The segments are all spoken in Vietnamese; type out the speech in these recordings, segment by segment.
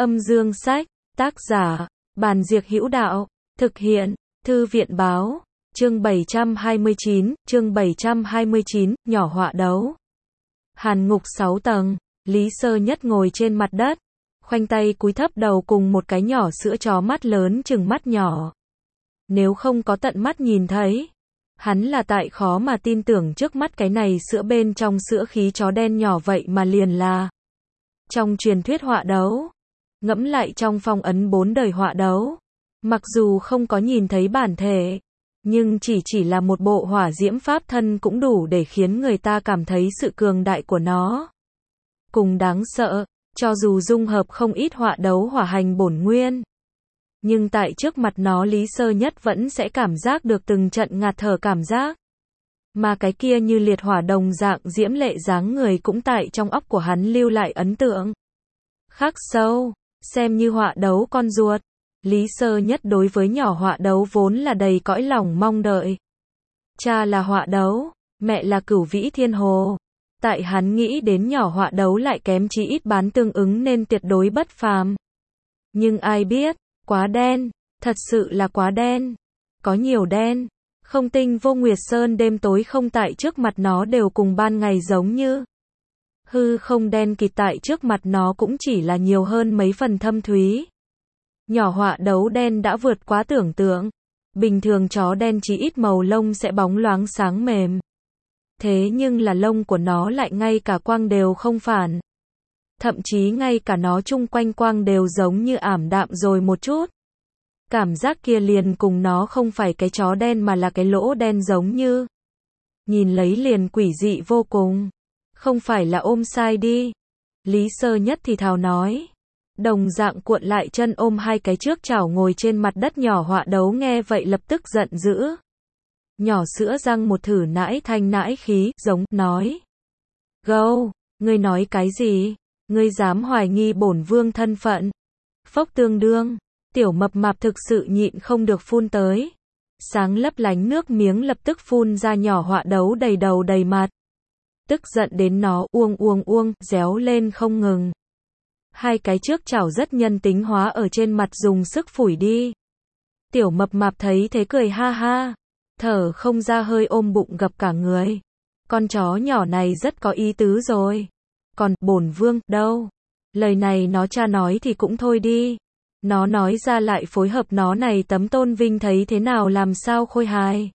Âm dương sách, tác giả, Bàn Diệc Hữu Đạo, thực hiện, Thư viện báo, chương 729, nhỏ họa đấu. Hàn ngục 6 tầng, Lý Sơ Nhất ngồi trên mặt đất, khoanh tay cúi thấp đầu cùng một cái nhỏ sữa chó mắt lớn chừng mắt nhỏ. Nếu không có tận mắt nhìn thấy, hắn là tại khó mà tin tưởng trước mắt cái này sữa bên trong sữa khí chó đen nhỏ vậy mà liền là trong truyền thuyết họa đấu. Ngẫm lại trong phong ấn 4 đời họa đấu, mặc dù không có nhìn thấy bản thể, nhưng chỉ là một bộ hỏa diễm pháp thân cũng đủ để khiến người ta cảm thấy sự cường đại của nó. Cùng đáng sợ, cho dù dung hợp không ít họa đấu hỏa hành bổn nguyên, nhưng tại trước mặt nó Lý Sơ Nhất vẫn sẽ cảm giác được từng trận ngạt thở cảm giác. Mà cái kia như liệt hỏa đồng dạng diễm lệ dáng người cũng tại trong óc của hắn lưu lại ấn tượng khắc sâu, xem như họa đấu con ruột. Lý Sơ Nhất đối với nhỏ họa đấu vốn là đầy cõi lòng mong đợi. Cha là họa đấu, mẹ là Cửu Vĩ Thiên Hồ. Tại hắn nghĩ đến nhỏ họa đấu lại kém chí ít bán tương ứng nên tuyệt đối bất phàm. Nhưng ai biết, quá đen, thật sự là quá đen. Có nhiều đen, không tinh vô nguyệt sơn đêm tối không tại trước mặt nó đều cùng ban ngày giống như. Hư không đen kịt tại trước mặt nó cũng chỉ là nhiều hơn mấy phần thâm thúy. Nhỏ họa đấu đen đã vượt quá tưởng tượng. Bình thường chó đen chỉ ít màu lông sẽ bóng loáng sáng mềm. Thế nhưng là lông của nó lại ngay cả quang đều không phản. Thậm chí ngay cả nó chung quanh quang đều giống như ảm đạm rồi một chút. Cảm giác kia liền cùng nó không phải cái chó đen mà là cái lỗ đen giống như. Nhìn lấy liền quỷ dị vô cùng. Không phải là ôm sai đi. Lý Sơ Nhất thì thào nói. Đồng dạng cuộn lại chân ôm hai cái trước chảo ngồi trên mặt đất nhỏ họa đấu nghe vậy lập tức giận dữ. Nhỏ sữa răng một thử nãi thanh nãi khí, giống, nói. Gâu, ngươi nói cái gì? Ngươi dám hoài nghi bổn vương thân phận? Phốc tương đương, tiểu mập mạp thực sự nhịn không được phun tới. Sáng lấp lánh nước miếng lập tức phun ra nhỏ họa đấu đầy đầu đầy mặt. Tức giận đến nó uông, réo lên không ngừng. Hai cái trước chảo rất nhân tính hóa ở trên mặt dùng sức phủi đi. Tiểu mập mạp thấy thế cười ha ha. Thở không ra hơi ôm bụng gập cả người. Con chó nhỏ này rất có ý tứ rồi. Còn, bổn vương, đâu? Lời này nó cha nói thì cũng thôi đi. Nó nói ra lại phối hợp nó này tấm tôn vinh thấy thế nào làm sao khôi hài.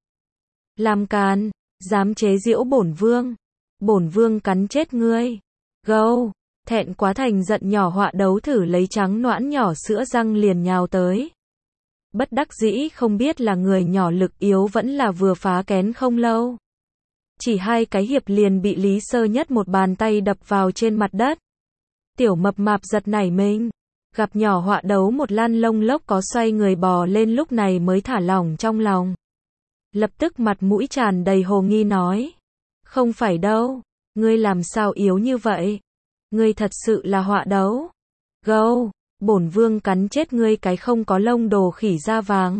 Làm càn, dám chế giễu bổn vương. Bổn vương cắn chết ngươi. Gâu, thẹn quá thành giận nhỏ họa đấu thử lấy trắng noãn nhỏ sữa răng liền nhào tới. Bất đắc dĩ không biết là người nhỏ lực yếu vẫn là vừa phá kén không lâu. Chỉ hai cái hiệp liền bị Lý Sơ Nhất một bàn tay đập vào trên mặt đất. Tiểu mập mạp giật nảy mình. Gặp nhỏ họa đấu một lan lông lốc có xoay người bò lên lúc này mới thả lỏng trong lòng. Lập tức mặt mũi tràn đầy hồ nghi nói. Không phải đâu, ngươi làm sao yếu như vậy? Ngươi thật sự là họa đấu. Gâu, bổn vương cắn chết ngươi cái không có lông đồ khỉ da vàng.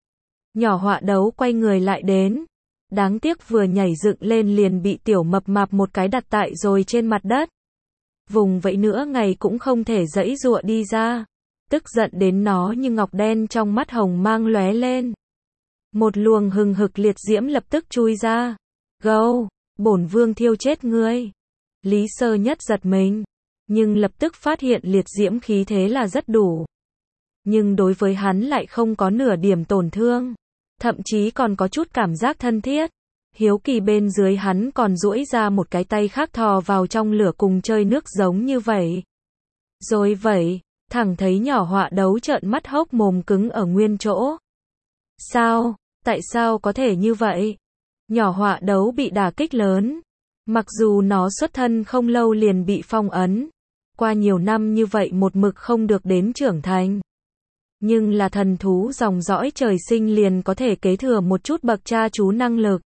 Nhỏ họa đấu quay người lại đến. Đáng tiếc vừa nhảy dựng lên liền bị tiểu mập mạp một cái đặt tại rồi trên mặt đất. Vùng vậy nữa ngày cũng không thể giãy giụa đi ra. Tức giận đến nó như ngọc đen trong mắt hồng mang lóe lên. Một luồng hừng hực liệt diễm lập tức chui ra. Gâu, bổn vương thiêu chết ngươi. Lý Sơ Nhất giật mình. Nhưng lập tức phát hiện liệt diễm khí thế là rất đủ. Nhưng đối với hắn lại không có nửa điểm tổn thương. Thậm chí còn có chút cảm giác thân thiết. Hiếu kỳ bên dưới hắn còn duỗi ra một cái tay khác thò vào trong lửa cùng chơi nước giống như vậy. Rồi vậy, thẳng thấy nhỏ họa đấu trợn mắt hốc mồm cứng ở nguyên chỗ. Sao? Tại sao có thể như vậy? Nhỏ họa đấu bị đả kích lớn. Mặc dù nó xuất thân không lâu liền bị phong ấn. Qua nhiều năm như vậy một mực không được đến trưởng thành. Nhưng là thần thú dòng dõi trời sinh liền có thể kế thừa một chút bậc cha chú năng lực.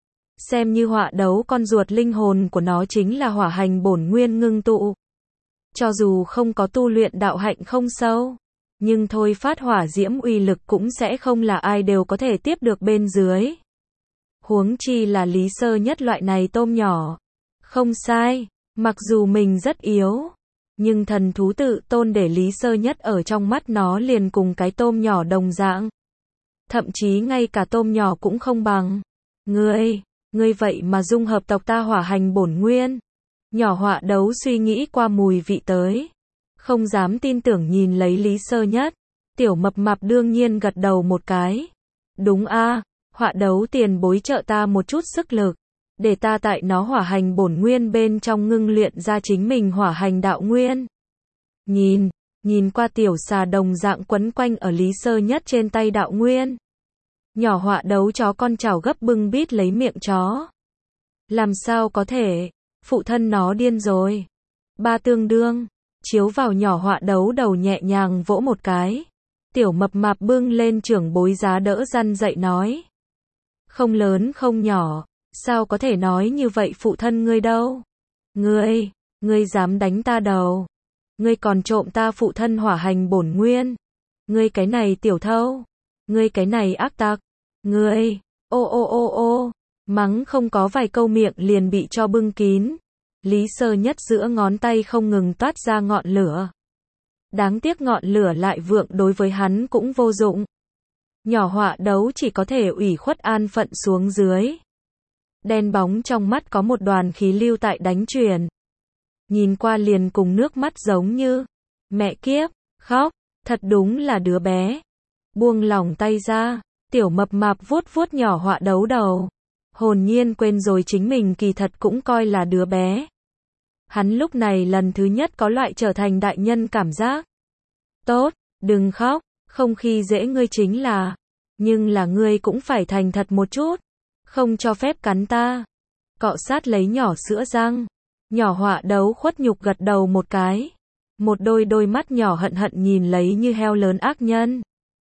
Xem như họa đấu con ruột linh hồn của nó chính là hỏa hành bổn nguyên ngưng tụ. Cho dù không có tu luyện đạo hạnh không sâu, nhưng thôi phát hỏa diễm uy lực cũng sẽ không là ai đều có thể tiếp được bên dưới. Huống chi là Lý Sơ Nhất loại này tôm nhỏ. Không sai, mặc dù mình rất yếu, Nhưng thần thú tự tôn để Lý Sơ Nhất ở trong mắt nó liền cùng cái tôm nhỏ đồng dạng. Thậm chí ngay cả tôm nhỏ cũng không bằng. Ngươi vậy mà dung hợp tộc ta hỏa hành bổn nguyên. Nhỏ họa đấu suy nghĩ qua mùi vị tới. Không dám tin tưởng nhìn lấy Lý Sơ Nhất. Tiểu mập mạp đương nhiên gật đầu một cái. Đúng a, họa đấu tiền bối trợ ta một chút sức lực. Để ta tại nó hỏa hành bổn nguyên bên trong ngưng luyện ra chính mình hỏa hành đạo nguyên. Nhìn qua tiểu xà đồng dạng quấn quanh ở Lý Sơ Nhất trên tay đạo nguyên. Nhỏ họa đấu chó con chảo gấp bưng bít lấy miệng chó. Làm sao có thể, phụ thân nó điên rồi. Ba tương đương, chiếu vào nhỏ họa đấu đầu nhẹ nhàng vỗ một cái. Tiểu mập mạp bưng lên trưởng bối giá đỡ răn dậy nói. Không lớn không nhỏ, sao có thể nói như vậy phụ thân ngươi đâu. Ngươi dám đánh ta đầu. Ngươi còn trộm ta phụ thân hỏa hành bổn nguyên. Ngươi cái này tiểu thâu. Ngươi cái này ác tặc. Ngươi, ô, mắng không có vài câu miệng liền bị cho bưng kín. Lý Sơ Nhất giữa ngón tay không ngừng toát ra ngọn lửa. Đáng tiếc ngọn lửa lại vượng đối với hắn cũng vô dụng. Nhỏ họa đấu chỉ có thể ủy khuất an phận xuống dưới. Đen bóng trong mắt có một đoàn khí lưu tại đánh chuyển. Nhìn qua liền cùng nước mắt giống như. Mẹ kiếp, khóc, thật đúng là đứa bé. Buông lỏng tay ra, tiểu mập mạp vuốt vuốt nhỏ họa đấu đầu. Hồn nhiên quên rồi chính mình kỳ thật cũng coi là đứa bé. Hắn lúc này lần thứ nhất có loại trở thành đại nhân cảm giác. Tốt, đừng khóc, không khi dễ ngươi chính là. Nhưng là ngươi cũng phải thành thật một chút. Không cho phép cắn ta. Cọ sát lấy nhỏ sữa răng. Nhỏ họa đấu khuất nhục gật đầu một cái. Một đôi mắt nhỏ hận hận nhìn lấy như heo lớn ác nhân.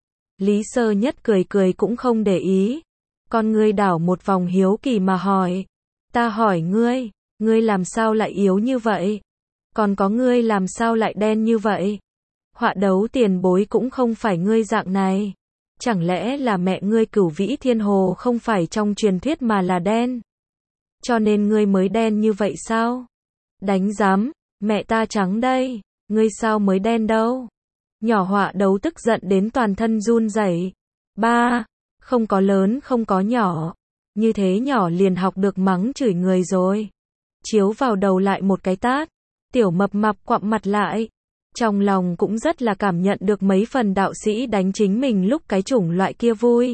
Lý Sơ Nhất cười cũng không để ý. Con ngươi đảo một vòng hiếu kỳ mà hỏi. Ta hỏi ngươi làm sao lại yếu như vậy? Còn có ngươi làm sao lại đen như vậy? Họa đấu tiền bối cũng không phải ngươi dạng này. Chẳng lẽ là mẹ ngươi Cửu Vĩ Thiên Hồ không phải trong truyền thuyết mà là đen? Cho nên ngươi mới đen như vậy sao? Đánh giám, mẹ ta trắng đây, ngươi sao mới đen đâu? Nhỏ họa đấu tức giận đến toàn thân run rẩy. Ba, không có lớn không có nhỏ. Như thế nhỏ liền học được mắng chửi người rồi. Chiếu vào đầu lại một cái tát. Tiểu mập mạp quặm mặt lại. Trong lòng cũng rất là cảm nhận được mấy phần đạo sĩ đánh chính mình lúc cái chủng loại kia vui.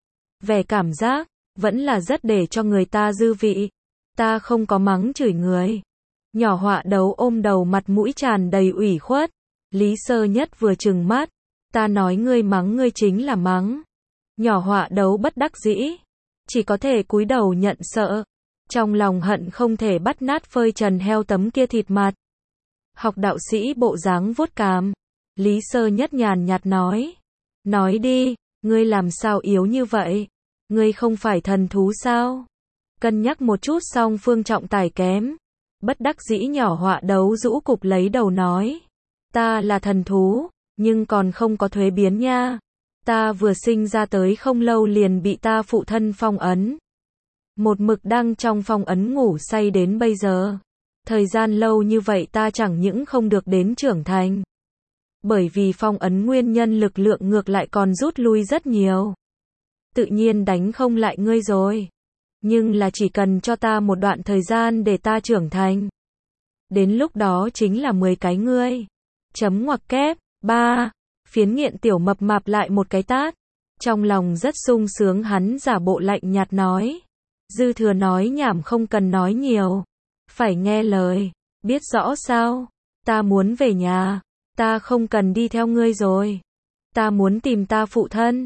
Vẻ cảm giác, vẫn là rất để cho người ta dư vị. Ta không có mắng chửi người. Nhỏ họa đấu ôm đầu mặt mũi tràn đầy ủy khuất. Lý Sơ Nhất vừa trừng mắt. Ta nói ngươi mắng ngươi chính là mắng. Nhỏ họa đấu bất đắc dĩ. Chỉ có thể cúi đầu nhận sợ. Trong lòng hận không thể bắt nát phơi trần heo tấm kia thịt mặt. Học đạo sĩ bộ dáng vuốt cằm. Lý Sơ Nhất nhàn nhạt nói. Nói đi, ngươi làm sao yếu như vậy? Ngươi không phải thần thú sao? Cân nhắc một chút xong phương trọng tài kém. Bất đắc dĩ nhỏ họa đấu rũ cục lấy đầu nói. Ta là thần thú, nhưng còn không có thuế biến nha. Ta vừa sinh ra tới không lâu liền bị ta phụ thân phong ấn. Một mực đang trong phong ấn ngủ say đến bây giờ. Thời gian lâu như vậy ta chẳng những không được đến trưởng thành. Bởi vì phong ấn nguyên nhân lực lượng ngược lại còn rút lui rất nhiều. Tự nhiên đánh không lại ngươi rồi. Nhưng là chỉ cần cho ta một đoạn thời gian để ta trưởng thành. Đến lúc đó chính là 10 cái ngươi. Chấm ngoặc kép. 3. Phiến nghiện tiểu mập mạp lại một cái tát. Trong lòng rất sung sướng hắn giả bộ lạnh nhạt nói. Dư thừa nói nhảm không cần nói nhiều. Phải nghe lời. Biết rõ sao? Ta muốn về nhà. Ta không cần đi theo ngươi rồi. Ta muốn tìm ta phụ thân.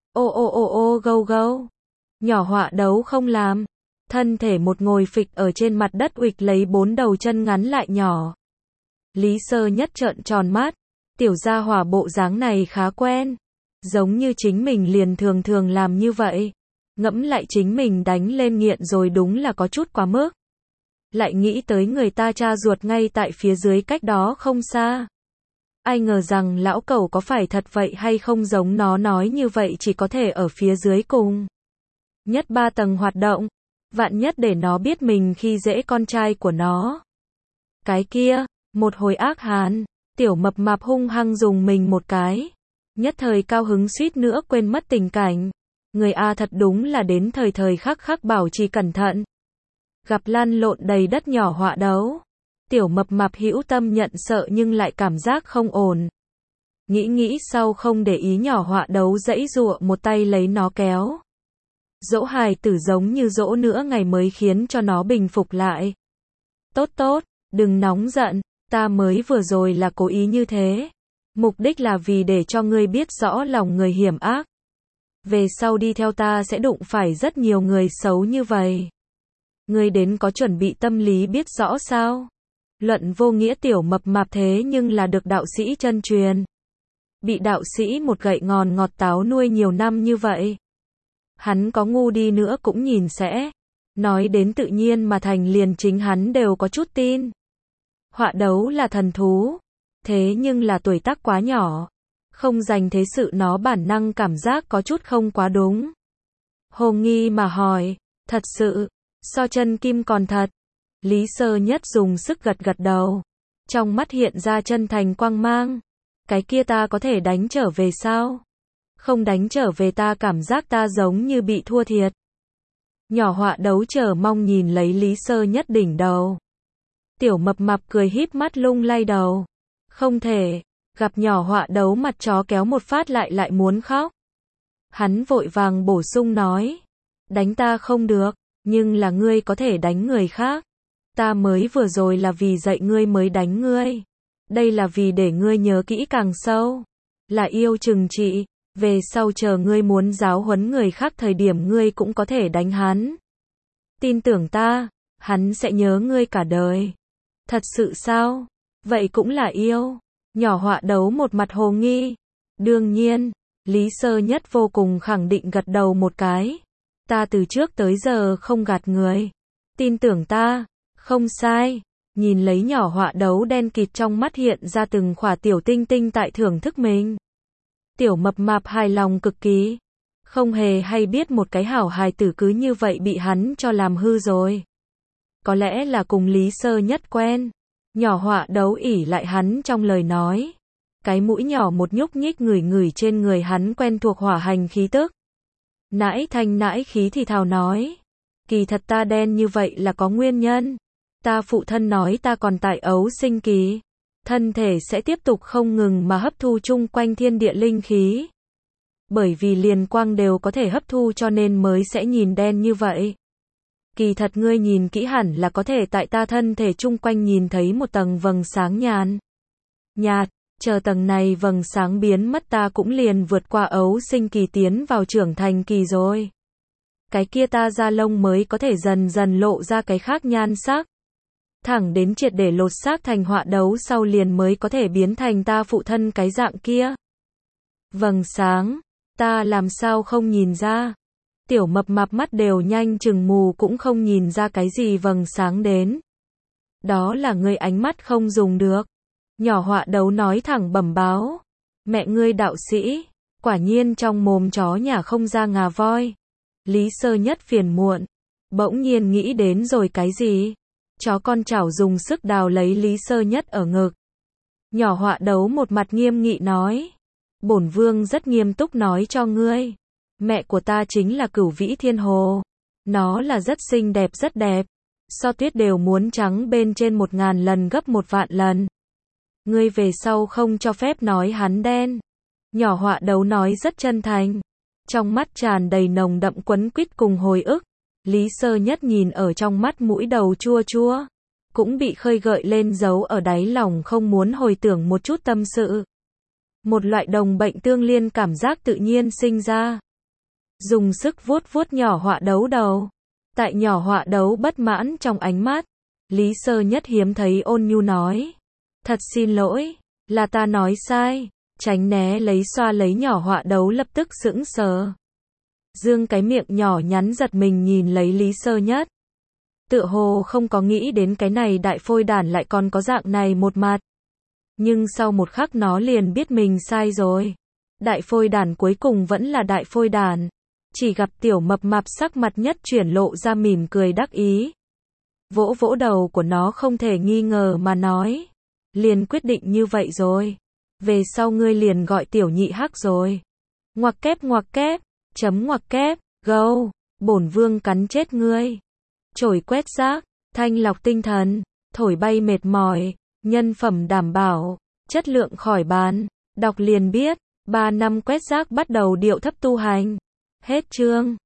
Ô gâu. Nhỏ họa đấu không làm. Thân thể một ngồi phịch ở trên mặt đất uịch lấy 4 đầu chân ngắn lại nhỏ. Lý Sơ Nhất trợn tròn mắt. Tiểu gia hỏa bộ dáng này khá quen. Giống như chính mình liền thường làm như vậy. Ngẫm lại chính mình đánh lên nghiện rồi đúng là có chút quá mức. Lại nghĩ tới người ta cha ruột ngay tại phía dưới cách đó không xa. Ai ngờ rằng lão cẩu có phải thật vậy hay không giống nó nói như vậy chỉ có thể ở phía dưới cùng. Nhất 3 tầng hoạt động. Vạn nhất để nó biết mình khi dễ con trai của nó. Cái kia, Một hồi ác hàn, tiểu mập mạp hung hăng dùng mình một cái. Nhất thời cao hứng suýt nữa quên mất tình cảnh. Người A thật đúng là đến thời thời khắc khắc bảo trì cẩn thận. Gặp lăn lộn đầy đất nhỏ họa đấu. Tiểu mập mạp hữu tâm nhận sợ nhưng lại cảm giác không ổn. Nghĩ sau không để ý nhỏ họa đấu giãy giụa một tay lấy nó kéo. Dỗ hài tử giống như dỗ nữa ngày mới khiến cho nó bình phục lại. Tốt, đừng nóng giận, ta mới vừa rồi là cố ý như thế. Mục đích là vì để cho ngươi biết rõ lòng người hiểm ác. Về sau đi theo ta sẽ đụng phải rất nhiều người xấu như vậy. Ngươi đến có chuẩn bị tâm lý biết rõ sao? Luận vô nghĩa tiểu mập mạp thế nhưng là được đạo sĩ chân truyền. Bị đạo sĩ một gậy ngòn ngọt táo nuôi nhiều năm như vậy. Hắn có ngu đi nữa cũng nhìn sẽ. Nói đến tự nhiên mà thành liền chính hắn đều có chút tin. Họa đấu là thần thú. Thế nhưng là tuổi tác quá nhỏ. Không dành thế sự nó bản năng cảm giác có chút không quá đúng. Hồ nghi mà hỏi. Thật sự. So chân kim còn thật. Lý Sơ Nhất dùng sức gật gật đầu. Trong mắt hiện ra chân thành quang mang. Cái kia ta có thể đánh trở về sao? Không đánh trở về ta cảm giác ta giống như bị thua thiệt. Nhỏ họa đấu chờ mong nhìn lấy Lý Sơ Nhất đỉnh đầu. Tiểu mập mạp cười híp mắt lung lay đầu. Không thể. Gặp nhỏ họa đấu mặt chó kéo một phát lại muốn khóc. Hắn vội vàng bổ sung nói. Đánh ta không được. Nhưng là ngươi có thể đánh người khác. Ta mới vừa rồi là vì dạy ngươi mới đánh ngươi. Đây là vì để ngươi nhớ kỹ càng sâu. Là yêu trừng trị. Về sau chờ ngươi muốn giáo huấn người khác thời điểm ngươi cũng có thể đánh hắn. Tin tưởng ta, hắn sẽ nhớ ngươi cả đời. Thật sự sao? Vậy cũng là yêu. Nhỏ họa đấu một mặt hồ nghi. Đương nhiên, Lý Sơ Nhất vô cùng khẳng định gật đầu một cái. Ta từ trước tới giờ không gạt người. Tin tưởng ta, không sai. Nhìn lấy nhỏ họa đấu đen kịt trong mắt hiện ra từng khỏa tiểu tinh tinh tại thưởng thức mình. Tiểu mập mạp hài lòng cực kỳ. Không hề hay biết một cái hảo hài tử cứ như vậy bị hắn cho làm hư rồi. Có lẽ là cùng Lý Sơ Nhất quen. Nhỏ họa đấu ỉ lại hắn trong lời nói. Cái mũi nhỏ một nhúc nhích ngửi trên người hắn quen thuộc hỏa hành khí tức. Nãi thanh nãi khí thì thào nói. Kỳ thật ta đen như vậy là có nguyên nhân. Ta phụ thân nói ta còn tại ấu sinh kỳ. Thân thể sẽ tiếp tục không ngừng mà hấp thu chung quanh thiên địa linh khí. Bởi vì liền quang đều có thể hấp thu cho nên mới sẽ nhìn đen như vậy. Kỳ thật ngươi nhìn kỹ hẳn là có thể tại ta thân thể chung quanh nhìn thấy một tầng vầng sáng nhạt, chờ tầng này vầng sáng biến mất ta cũng liền vượt qua ấu sinh kỳ tiến vào trưởng thành kỳ rồi. Cái kia ta da lông mới có thể dần dần lộ ra cái khác nhan sắc. Thẳng đến triệt để lột xác thành họa đấu sau liền mới có thể biến thành ta phụ thân cái dạng kia. Vầng sáng, ta làm sao không nhìn ra. Tiểu mập mạp mắt đều nhanh chừng mù cũng không nhìn ra cái gì vầng sáng đến. Đó là ngươi ánh mắt không dùng được. Nhỏ họa đấu nói thẳng bẩm báo. Mẹ ngươi đạo sĩ, quả nhiên trong mồm chó nhà không ra ngà voi. Lý Sơ Nhất phiền muộn. Bỗng nhiên nghĩ đến rồi cái gì? Chó con chảo dùng sức đào lấy Lý Sơ Nhất ở ngực. Nhỏ họa đấu một mặt nghiêm nghị nói. Bổn vương rất nghiêm túc nói cho ngươi. Mẹ của ta chính là Cửu Vĩ Thiên Hồ. Nó là rất xinh đẹp rất đẹp. So tuyết đều muốn trắng bên trên 1000 lần gấp 1 vạn lần. Ngươi về sau không cho phép nói hắn đen. Nhỏ họa đấu nói rất chân thành. Trong mắt tràn đầy nồng đậm quấn quýt cùng hồi ức. Lý Sơ Nhất nhìn ở trong mắt mũi đầu chua chua. Cũng bị khơi gợi lên giấu ở đáy lòng không muốn hồi tưởng một chút tâm sự. Một loại đồng bệnh tương liên cảm giác tự nhiên sinh ra. Dùng sức vuốt vuốt nhỏ họa đấu đầu. Tại nhỏ họa đấu bất mãn trong ánh mắt. Lý Sơ Nhất hiếm thấy ôn nhu nói. Thật xin lỗi, là ta nói sai. Tránh né lấy xoa lấy nhỏ họa đấu lập tức sững sờ. Dương cái miệng nhỏ nhắn giật mình nhìn lấy Lý Sơ Nhất. Tựa hồ không có nghĩ đến cái này đại phôi đản lại còn có dạng này một mặt. Nhưng sau một khắc nó liền biết mình sai rồi. Đại phôi đản cuối cùng vẫn là đại phôi đản. Chỉ gặp tiểu mập mạp sắc mặt nhất chuyển lộ ra mỉm cười đắc ý. Vỗ vỗ đầu của nó không thể nghi ngờ mà nói. liền quyết định như vậy rồi. Về sau ngươi liền gọi tiểu nhị Hắc rồi. Ngoặc kép, chấm ngoặc kép, gâu, bổn vương cắn chết ngươi. Chổi quét rác, thanh lọc tinh thần, thổi bay mệt mỏi, nhân phẩm đảm bảo, chất lượng khỏi bàn. Đọc liền biết, 3 năm quét rác bắt đầu điệu thấp tu hành. Hết chương.